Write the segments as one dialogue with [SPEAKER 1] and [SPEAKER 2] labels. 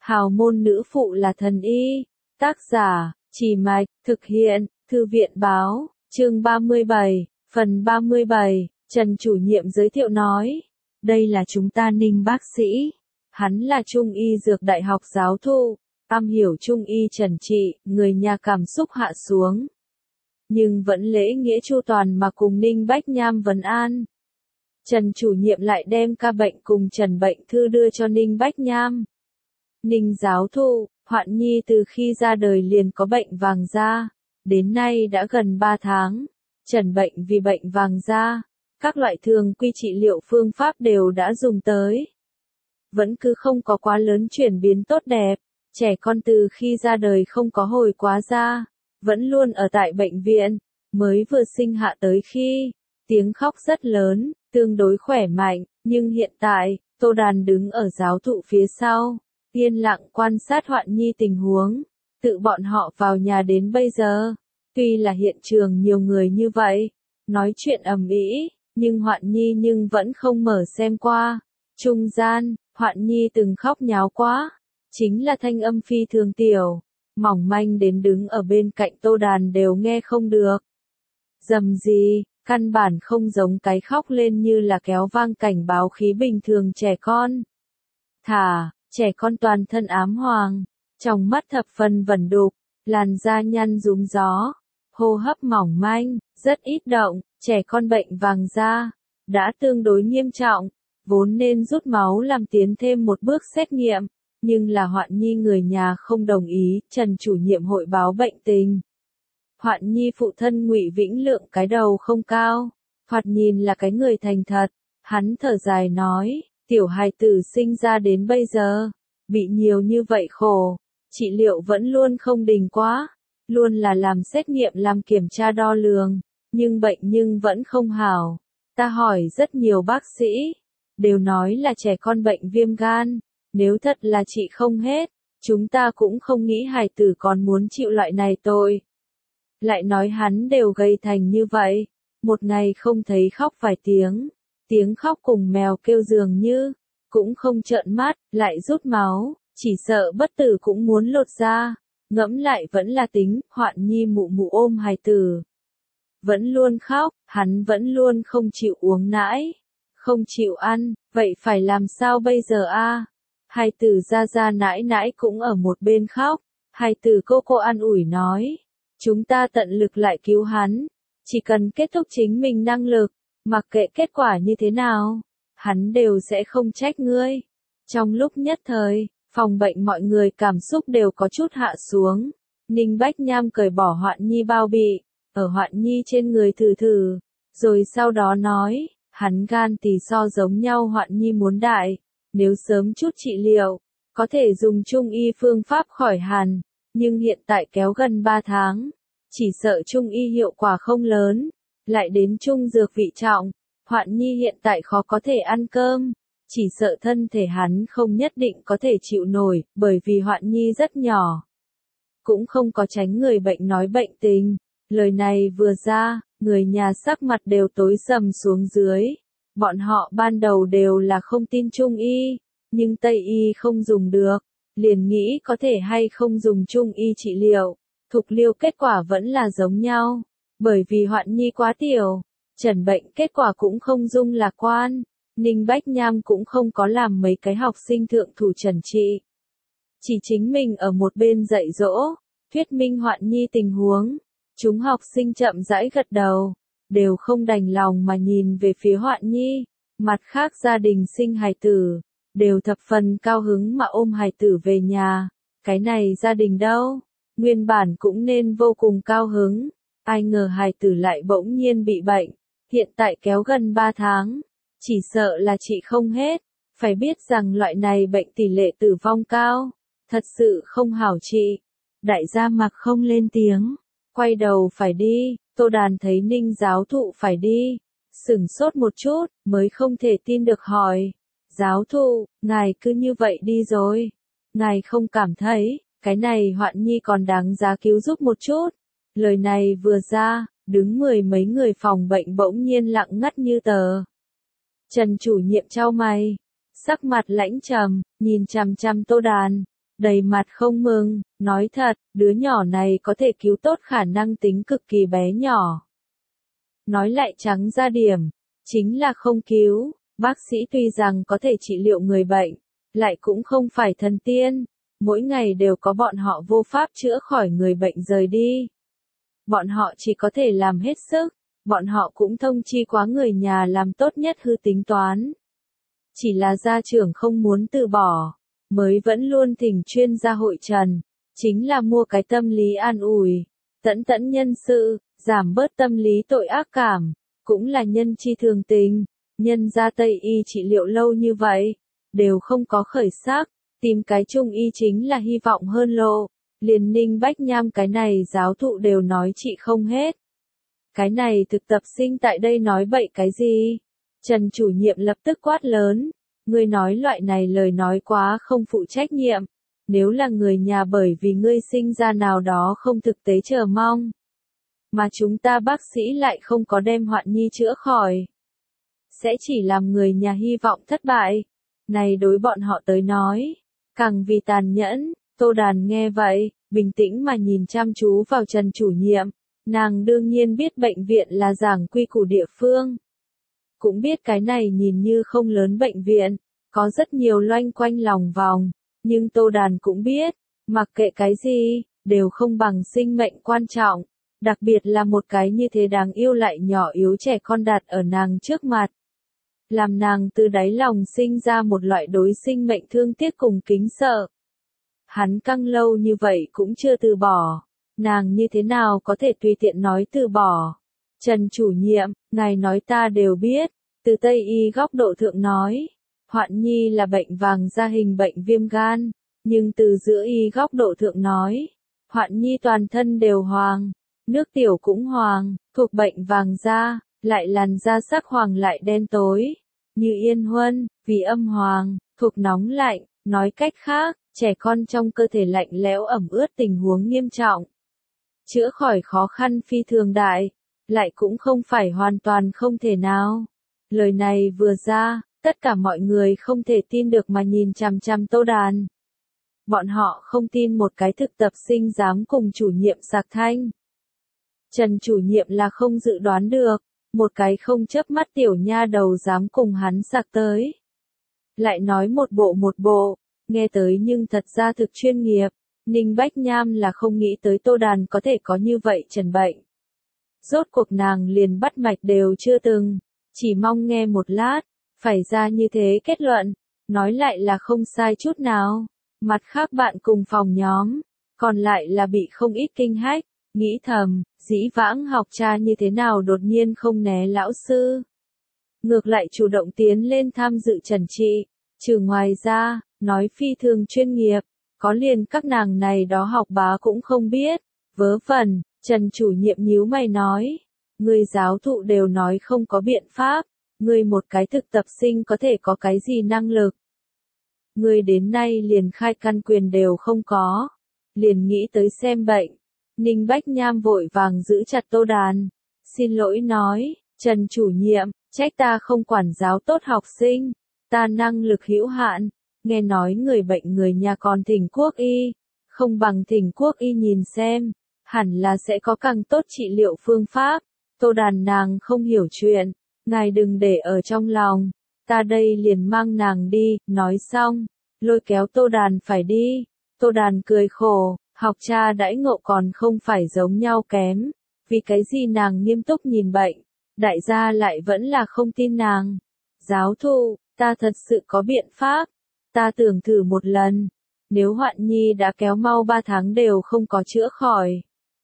[SPEAKER 1] Hào môn nữ phụ là thần y. Tác giả, Chỉ Mạch, thực hiện, Thư viện Báo, chương 37, phần 37, Trần chủ nhiệm giới thiệu nói. Đây là chúng ta Ninh bác sĩ. Hắn là Trung y Dược Đại học giáo thụ, am hiểu Trung y trần trị, người nhà cảm xúc hạ xuống. Nhưng vẫn lễ nghĩa chu toàn mà cùng Ninh Bách Nham vấn an. Trần chủ nhiệm lại đem ca bệnh cùng Trần bệnh thư đưa cho Ninh Bách Nham. Ninh giáo thụ, Hoạn Nhi từ khi ra đời liền có bệnh vàng da, đến nay đã gần 3 tháng. Trần bệnh vì bệnh vàng da, các loại thường quy trị liệu phương pháp đều đã dùng tới. Vẫn cứ không có quá lớn chuyển biến tốt đẹp, trẻ con từ khi ra đời không có hồi quá da, vẫn luôn ở tại bệnh viện, mới vừa sinh hạ tới khi, tiếng khóc rất lớn, tương đối khỏe mạnh, nhưng hiện tại, Tô Đàn đứng ở giáo thụ phía sau, yên lặng quan sát Hoạn Nhi tình huống, tự bọn họ vào nhà đến bây giờ. Tuy là hiện trường nhiều người như vậy, nói chuyện ầm ĩ, nhưng Hoạn Nhi vẫn không mở xem qua. Trung gian, Hoạn Nhi từng khóc nháo quá, chính là thanh âm phi thường tiểu, mỏng manh đến đứng ở bên cạnh Tô Đàn đều nghe không được. Dầm gì, căn bản không giống cái khóc lên như là kéo vang cảnh báo khí bình thường trẻ con. Trẻ con toàn thân ám hoàng, trong mắt thập phần vẩn đục, làn da nhăn rúm gió, hô hấp mỏng manh, rất ít động, trẻ con bệnh vàng da, đã tương đối nghiêm trọng, vốn nên rút máu làm tiến thêm một bước xét nghiệm, nhưng là Hoạn Nhi người nhà không đồng ý, Trần chủ nhiệm hội báo bệnh tình. Hoạn Nhi phụ thân Ngụy Vĩnh Lượng cái đầu không cao, thoạt nhìn là cái người thành thật, hắn thở dài nói, tiểu hài tử sinh ra đến bây giờ, bị nhiều như vậy khổ, trị liệu vẫn luôn không đình quá, luôn là làm xét nghiệm làm kiểm tra đo lường, nhưng bệnh vẫn không hảo. Ta hỏi rất nhiều bác sĩ, đều nói là trẻ con bệnh viêm gan, nếu thật là trị không hết, chúng ta cũng không nghĩ hài tử còn muốn chịu loại này tội. Lại nói hắn đều gầy thành như vậy, một ngày không thấy khóc vài tiếng khóc cùng mèo kêu dường như, cũng không trợn mắt, lại rút máu, chỉ sợ bất tử cũng muốn lột da, ngẫm lại vẫn là tính, Hoạn Nhi mụ mụ ôm hài tử. Vẫn luôn khóc, hắn vẫn luôn không chịu uống nãi, không chịu ăn, vậy phải làm sao bây giờ a? Hài tử ra nãi nãi cũng ở một bên khóc, hài tử cô an ủi nói, chúng ta tận lực lại cứu hắn, chỉ cần kết thúc chính mình năng lực, mặc kệ kết quả như thế nào, hắn đều sẽ không trách ngươi. Trong lúc nhất thời, phòng bệnh mọi người cảm xúc đều có chút hạ xuống, Ninh Bách Nham cởi bỏ Hoạn Nhi bao bị, ở Hoạn Nhi trên người thử, rồi sau đó nói, hắn gan thì so giống nhau Hoạn Nhi muốn đại, nếu sớm chút trị liệu, có thể dùng Trung y phương pháp khỏi hẳn, nhưng hiện tại kéo gần 3 tháng, chỉ sợ Trung y hiệu quả không lớn, lại đến Trung dược vị trọng, Hoạn Nhi hiện tại khó có thể ăn cơm, chỉ sợ thân thể hắn không nhất định có thể chịu nổi, bởi vì Hoạn Nhi rất nhỏ. Cũng không có tránh người bệnh nói bệnh tình, lời này vừa ra, người nhà sắc mặt đều tối sầm xuống dưới. Bọn họ ban đầu đều là không tin Trung y, nhưng Tây y không dùng được, liền nghĩ có thể hay không dùng Trung y trị liệu, thục liêu kết quả vẫn là giống nhau, bởi vì Hoạn Nhi quá tiểu, Trần bệnh kết quả cũng không dung lạc quan, Ninh Bách Nham cũng không có làm mấy cái học sinh thượng thủ trần trị. Chỉ chính mình ở một bên dạy dỗ, thuyết minh Hoạn Nhi tình huống, chúng học sinh chậm rãi gật đầu, đều không đành lòng mà nhìn về phía Hoạn Nhi, mặt khác gia đình sinh hài tử, đều thập phần cao hứng mà ôm hài tử về nhà, cái này gia đình đâu, nguyên bản cũng nên vô cùng cao hứng, ai ngờ hài tử lại bỗng nhiên bị bệnh, hiện tại kéo gần 3 tháng, chỉ sợ là trị không hết, phải biết rằng loại này bệnh tỷ lệ tử vong cao, thật sự không hảo trị. Đại gia mặc không lên tiếng, quay đầu phải đi, Tô Đàn thấy Ninh giáo thụ phải đi, sửng sốt một chút, mới không thể tin được hỏi, giáo thụ, ngài cứ như vậy đi rồi, ngài không cảm thấy, cái này Hoạn Nhi còn đáng giá cứu giúp một chút. Lời này vừa ra, đứng mười mấy người phòng bệnh bỗng nhiên lặng ngắt như tờ. Trần chủ nhiệm chau mày, sắc mặt lãnh trầm, nhìn chằm chằm Tô Đàn, đầy mặt không mừng, nói thật, đứa nhỏ này có thể cứu tốt khả năng tính cực kỳ bé nhỏ. Nói lại trắng ra điểm, chính là không cứu, bác sĩ tuy rằng có thể trị liệu người bệnh, lại cũng không phải thần tiên, mỗi ngày đều có bọn họ vô pháp chữa khỏi người bệnh rời đi. Bọn họ chỉ có thể làm hết sức, bọn họ cũng thông chi quá người nhà làm tốt nhất hư tính toán. Chỉ là gia trưởng không muốn từ bỏ, mới vẫn luôn thỉnh chuyên gia hội trần, chính là mua cái tâm lý an ủi, tẫn tẫn nhân sự, giảm bớt tâm lý tội ác cảm, cũng là nhân chi thường tình, nhân ra Tây y trị liệu lâu như vậy, đều không có khởi sắc, tìm cái Trung y chính là hy vọng hơn lộ, liền Ninh Bách Nham cái này giáo thụ đều nói trị không hết. Cái này thực tập sinh tại đây nói bậy cái gì? Trần chủ nhiệm lập tức quát lớn, ngươi nói loại này lời nói quá không phụ trách nhiệm, nếu là người nhà bởi vì ngươi sinh ra nào đó không thực tế chờ mong, mà chúng ta bác sĩ lại không có đem Hoạn Nhi chữa khỏi, sẽ chỉ làm người nhà hy vọng thất bại. Này đối bọn họ tới nói, càng vì tàn nhẫn. Tô Đàn nghe vậy, bình tĩnh mà nhìn chăm chú vào Trần chủ nhiệm, nàng đương nhiên biết bệnh viện là giảng quy củ địa phương. Cũng biết cái này nhìn như không lớn bệnh viện, có rất nhiều loanh quanh lòng vòng, nhưng Tô Đàn cũng biết, mặc kệ cái gì, đều không bằng sinh mệnh quan trọng, đặc biệt là một cái như thế đáng yêu lại nhỏ yếu trẻ con đặt ở nàng trước mặt. Làm nàng từ đáy lòng sinh ra một loại đối sinh mệnh thương tiếc cùng kính sợ. Hắn căng lâu như vậy cũng chưa từ bỏ, nàng như thế nào có thể tùy tiện nói từ bỏ. Trần chủ nhiệm, ngài nói ta đều biết, từ Tây y góc độ thượng nói, Hoạn Nhi là bệnh vàng da hình bệnh viêm gan, nhưng từ giữa y góc độ thượng nói, Hoạn Nhi toàn thân đều hoàng, nước tiểu cũng hoàng, thuộc bệnh vàng da, lại làn da sắc hoàng lại đen tối, như yên huân, vì âm hoàng, thuộc nóng lạnh, nói cách khác, trẻ con trong cơ thể lạnh lẽo ẩm ướt tình huống nghiêm trọng. Chữa khỏi khó khăn phi thường đại, lại cũng không phải hoàn toàn không thể nào. Lời này vừa ra, tất cả mọi người không thể tin được mà nhìn chằm chằm Tô Đàn. Bọn họ không tin một cái thực tập sinh dám cùng chủ nhiệm sạc thanh. Trần chủ nhiệm là không dự đoán được, một cái không chớp mắt tiểu nha đầu dám cùng hắn sạc tới. Lại nói một bộ, nghe tới nhưng thật ra thực chuyên nghiệp, Ninh Bách Nham là không nghĩ tới Tô Đàn có thể có như vậy trần bệnh. Rốt cuộc nàng liền bắt mạch đều chưa từng, chỉ mong nghe một lát, phải ra như thế kết luận, nói lại là không sai chút nào. Mặt khác bạn cùng phòng nhóm, còn lại là bị không ít kinh hách, nghĩ thầm, dĩ vãng học cha như thế nào đột nhiên không né lão sư. Ngược lại chủ động tiến lên tham dự trần trị, trừ ngoài ra, nói phi thường chuyên nghiệp, có liền các nàng này đó học bá cũng không biết, vớ vẩn, Trần chủ nhiệm nhíu mày nói, người giáo thụ đều nói không có biện pháp, người một cái thực tập sinh có thể có cái gì năng lực. Người đến nay liền khai căn quyền đều không có, liền nghĩ tới xem bệnh. Ninh Bách Nham vội vàng giữ chặt Tô Đàn, xin lỗi nói, Trần chủ nhiệm, trách ta không quản giáo tốt học sinh, ta năng lực hữu hạn, nghe nói người bệnh người nhà còn thỉnh quốc y, không bằng thỉnh quốc y nhìn xem, hẳn là sẽ có càng tốt trị liệu phương pháp. Tô Đàn nàng không hiểu chuyện, ngài đừng để ở trong lòng, ta đây liền mang nàng đi, nói xong, lôi kéo Tô Đàn phải đi. Tô Đàn cười khổ, học cha đãi ngộ còn không phải giống nhau kém, vì cái gì nàng nghiêm túc nhìn bệnh, đại gia lại vẫn là không tin nàng. Giáo thụ, ta thật sự có biện pháp, ta tưởng thử một lần, nếu Hoạn Nhi đã kéo mau 3 tháng đều không có chữa khỏi.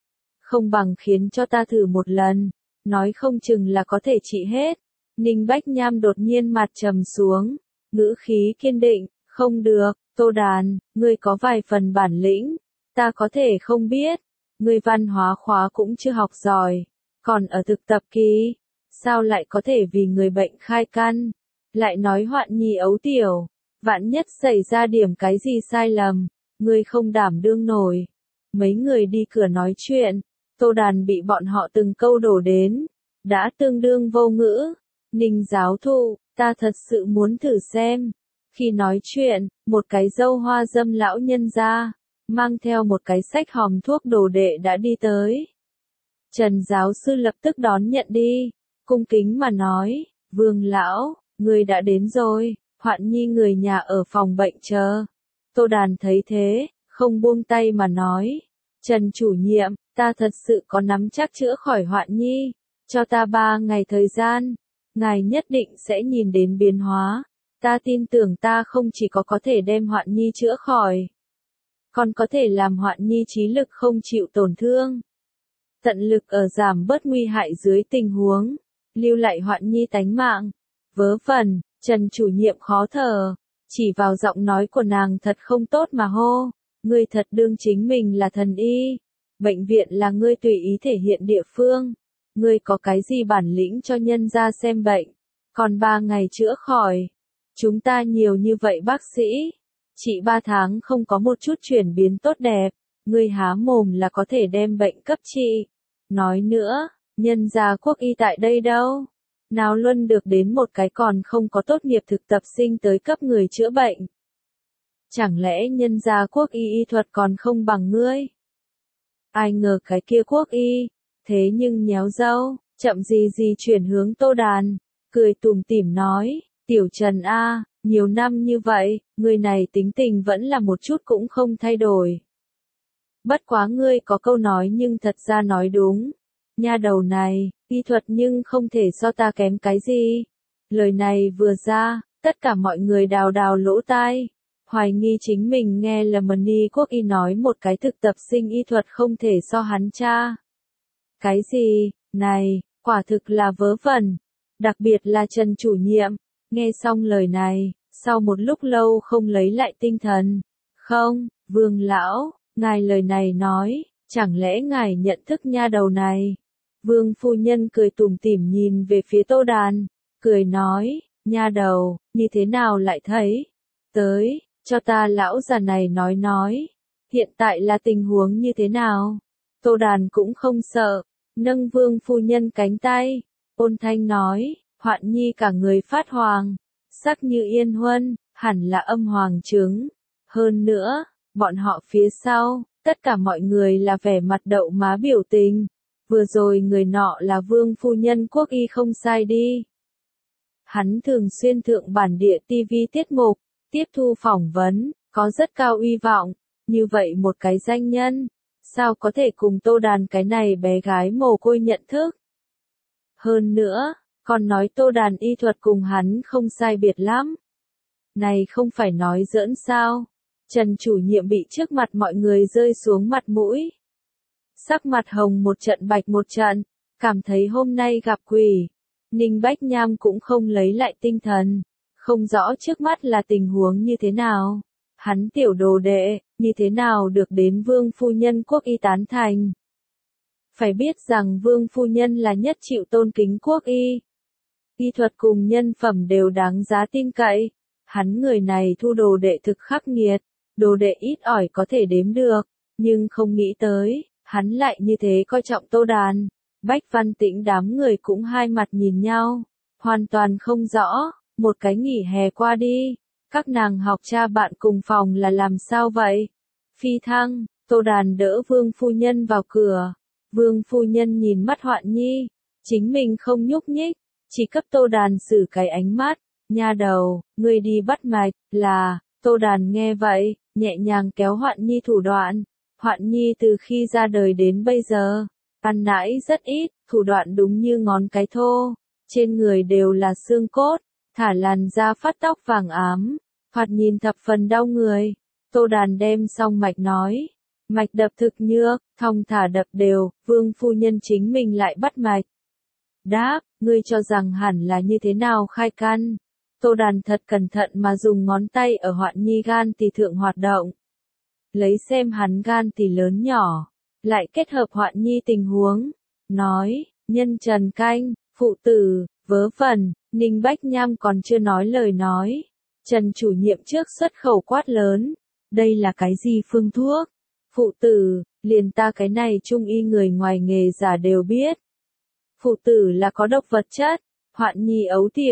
[SPEAKER 1] Không bằng khiến cho ta thử một lần, nói không chừng là có thể trị hết. Ninh Bách Nham đột nhiên mặt trầm xuống, ngữ khí kiên định, không được, Tô Đàn, ngươi có vài phần bản lĩnh, ta có thể không biết, ngươi văn hóa khóa cũng chưa học giỏi, còn ở thực tập kỳ, sao lại có thể vì người bệnh khai căn, lại nói Hoạn Nhi ấu tiểu, vạn nhất xảy ra điểm cái gì sai lầm, ngươi không đảm đương nổi. Mấy người đi cửa nói chuyện, Tô Đàn bị bọn họ từng câu đổ đến, đã tương đương vô ngữ. Ninh giáo thụ, ta thật sự muốn thử xem. Khi nói chuyện, một cái râu hoa râm lão nhân ra, mang theo một cái xách hòm thuốc đồ đệ đã đi tới. Trần giáo sư lập tức đón nhận đi, cung kính mà nói, Vương lão, người đã đến rồi, Hoạn Nhi người nhà ở phòng bệnh chờ. Tô Đàn thấy thế, không buông tay mà nói, Trần chủ nhiệm, ta thật sự có nắm chắc chữa khỏi Hoạn Nhi, cho ta 3 ngày thời gian, ngài nhất định sẽ nhìn đến biến hóa, ta tin tưởng ta không chỉ có thể đem Hoạn Nhi chữa khỏi, còn có thể làm Hoạn Nhi trí lực không chịu tổn thương. Tận lực ở giảm bớt nguy hại dưới tình huống, lưu lại Hoạn Nhi tánh mạng. Vớ vẩn, Trần chủ nhiệm khó thở, chỉ vào giọng nói của nàng thật không tốt mà hô, ngươi thật đương chính mình là thần y, bệnh viện là ngươi tùy ý thể hiện địa phương, ngươi có cái gì bản lĩnh cho nhân ra xem bệnh, còn 3 ngày chữa khỏi, chúng ta nhiều như vậy bác sĩ, chỉ 3 tháng không có một chút chuyển biến tốt đẹp, ngươi há mồm là có thể đem bệnh cấp trị. Nói nữa, nhân gia quốc y tại đây đâu? Nào luôn được đến một cái còn không có tốt nghiệp thực tập sinh tới cấp người chữa bệnh. Chẳng lẽ nhân gia quốc y y thuật còn không bằng ngươi? Ai ngờ cái kia quốc y, thế nhưng nhéo râu, chậm gì gì chuyển hướng Tô Đàn, cười tủm tỉm nói, Tiểu Trần a, nhiều năm như vậy, người này tính tình vẫn là một chút cũng không thay đổi. Bất quá ngươi có câu nói nhưng thật ra nói đúng. Nha đầu này, y thuật nhưng không thể so ta kém cái gì. Lời này vừa ra, tất cả mọi người đào đào lỗ tai. Hoài nghi chính mình nghe là Mani quốc y nói một cái thực tập sinh y thuật không thể so hắn cha. Cái gì, này, quả thực là vớ vẩn. Đặc biệt là Trần chủ nhiệm, nghe xong lời này, sau một lúc lâu không lấy lại tinh thần. Không, Vương lão, ngài lời này nói, chẳng lẽ ngài nhận thức nha đầu này? Vương phu nhân cười tủm tỉm nhìn về phía Tô Đàn, cười nói, nha đầu, như thế nào lại thấy? Tới, cho ta lão già này nói, hiện tại là tình huống như thế nào? Tô Đàn cũng không sợ, nâng Vương phu nhân cánh tay, ôn thanh nói, Hoạn Nhi cả người phát hoàng, sắc như yên huân, hẳn là âm hoàng chứng. Hơn nữa, bọn họ phía sau, tất cả mọi người là vẻ mặt đậu má biểu tình. Vừa rồi người nọ là Vương phu nhân quốc y không sai đi. Hắn thường xuyên thượng bản địa TV tiết mục, tiếp thu phỏng vấn, có rất cao uy vọng. Như vậy một cái danh nhân, sao có thể cùng Tô Đàn cái này bé gái mồ côi nhận thức? Hơn nữa, còn nói Tô Đàn y thuật cùng hắn không sai biệt lắm. Này không phải nói giỡn sao? Trần chủ nhiệm bị trước mặt mọi người rơi xuống mặt mũi. Sắc mặt hồng một trận bạch một trận, cảm thấy hôm nay gặp quỷ. Ninh Bách Nham cũng không lấy lại tinh thần, không rõ trước mắt là tình huống như thế nào. Hắn tiểu đồ đệ, như thế nào được đến Vương phu nhân quốc y tán thành. Phải biết rằng Vương phu nhân là nhất chịu tôn kính quốc y. Y thuật cùng nhân phẩm đều đáng giá tin cậy. Hắn người này thu đồ đệ thực khắc nghiệt, đồ đệ ít ỏi có thể đếm được, nhưng không nghĩ tới, hắn lại như thế coi trọng Tô Đàn. Bách Văn Tĩnh đám người cũng hai mặt nhìn nhau, hoàn toàn không rõ, một cái nghỉ hè qua đi, các nàng học cha bạn cùng phòng là làm sao vậy? Phi Thăng, Tô Đàn đỡ Vương phu nhân vào cửa, Vương phu nhân nhìn mắt Hoạn Nhi, chính mình không nhúc nhích, chỉ cấp Tô Đàn xử cái ánh mắt, nha đầu, ngươi đi bắt mạch, là, Tô Đàn nghe vậy, nhẹ nhàng kéo Hoạn Nhi thủ đoạn. Hoạn Nhi từ khi ra đời đến bây giờ, ăn nãi rất ít, thủ đoạn đúng như ngón cái thô, trên người đều là xương cốt, thả làn da phát tóc vàng ám, thoạt nhìn thập phần đau người. Tô Đàn đem xong mạch nói, mạch đập thực nhược, thong thả đập đều, Vương phu nhân chính mình lại bắt mạch. Đáp, ngươi cho rằng hẳn là như thế nào khai căn? Tô Đàn thật cẩn thận mà dùng ngón tay ở Hoạn Nhi gan tỳ thượng hoạt động. Lấy xem hắn gan tỳ lớn nhỏ, lại kết hợp Hoạn Nhi tình huống. Nói, nhân trần canh, phụ tử, vớ vẩn, Ninh Bách Nham còn chưa nói lời nói. Trần chủ nhiệm trước xuất khẩu quát lớn. Đây là cái gì phương thuốc? Phụ tử, liền ta cái này trung y người ngoài nghề giả đều biết. Phụ tử là có độc vật chất, Hoạn Nhi ấu tiểu,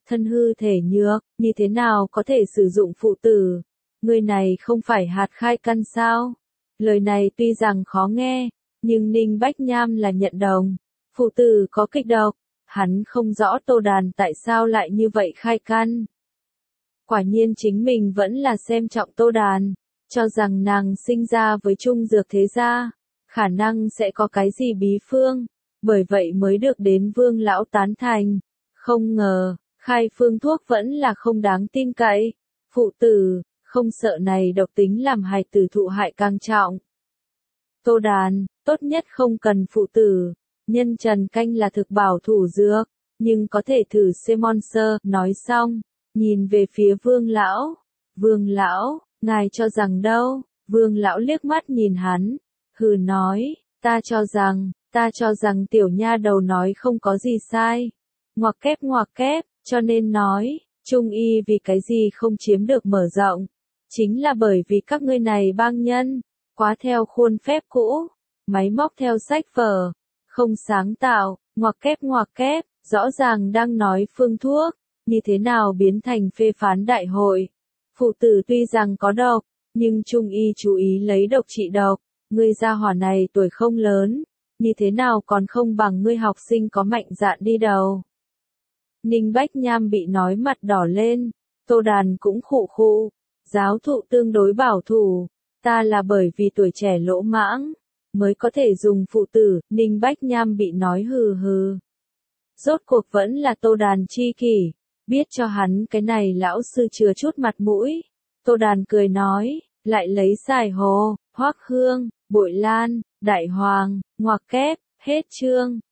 [SPEAKER 1] thân hư thể nhược, như thế nào có thể sử dụng phụ tử? Người này không phải hạt khai căn sao? Lời này tuy rằng khó nghe, nhưng Ninh Bách Nham là nhận đồng. Phụ tử có kịch độc, hắn không rõ Tô Đàn tại sao lại như vậy khai căn. Quả nhiên chính mình vẫn là xem trọng Tô Đàn, cho rằng nàng sinh ra với Trung Dược thế gia, khả năng sẽ có cái gì bí phương, bởi vậy mới được đến Vương lão tán thành. Không ngờ, khai phương thuốc vẫn là không đáng tin cậy. Phụ tử, không sợ này độc tính làm hài tử thụ hại càng trọng. Tô Đàn, tốt nhất không cần phụ tử. Nhân Trần canh là thực bảo thủ dược, nhưng có thể thử Semonser, nói xong, nhìn về phía Vương lão. Vương lão, ngài cho rằng đâu? Vương lão liếc mắt nhìn hắn, hừ nói, ta cho rằng tiểu nha đầu nói không có gì sai. Ngoặc kép, cho nên nói, trung y vì cái gì không chiếm được mở rộng. Chính là bởi vì các ngươi này bang nhân, quá theo khuôn phép cũ, máy móc theo sách vở, không sáng tạo, ngoặc kép, rõ ràng đang nói phương thuốc, như thế nào biến thành phê phán đại hội. Phụ tử tuy rằng có độc, nhưng trung y chú ý lấy độc trị độc, ngươi gia hỏa này tuổi không lớn, như thế nào còn không bằng ngươi học sinh có mạnh dạn đi đầu. Ninh Bách Nham bị nói mặt đỏ lên, Tô Đàn cũng khụ khụ, giáo thụ tương đối bảo thủ, ta là bởi vì tuổi trẻ lỗ mãng, mới có thể dùng phụ tử. Ninh Bách Nham bị nói hừ hừ. Rốt cuộc vẫn là Tô Đàn chi kỷ, biết cho hắn cái này lão sư chừa chút mặt mũi. Tô Đàn cười nói, lại lấy xài hồ, hoác hương, bội lan, đại hoàng, ngoặc kép, hết chương.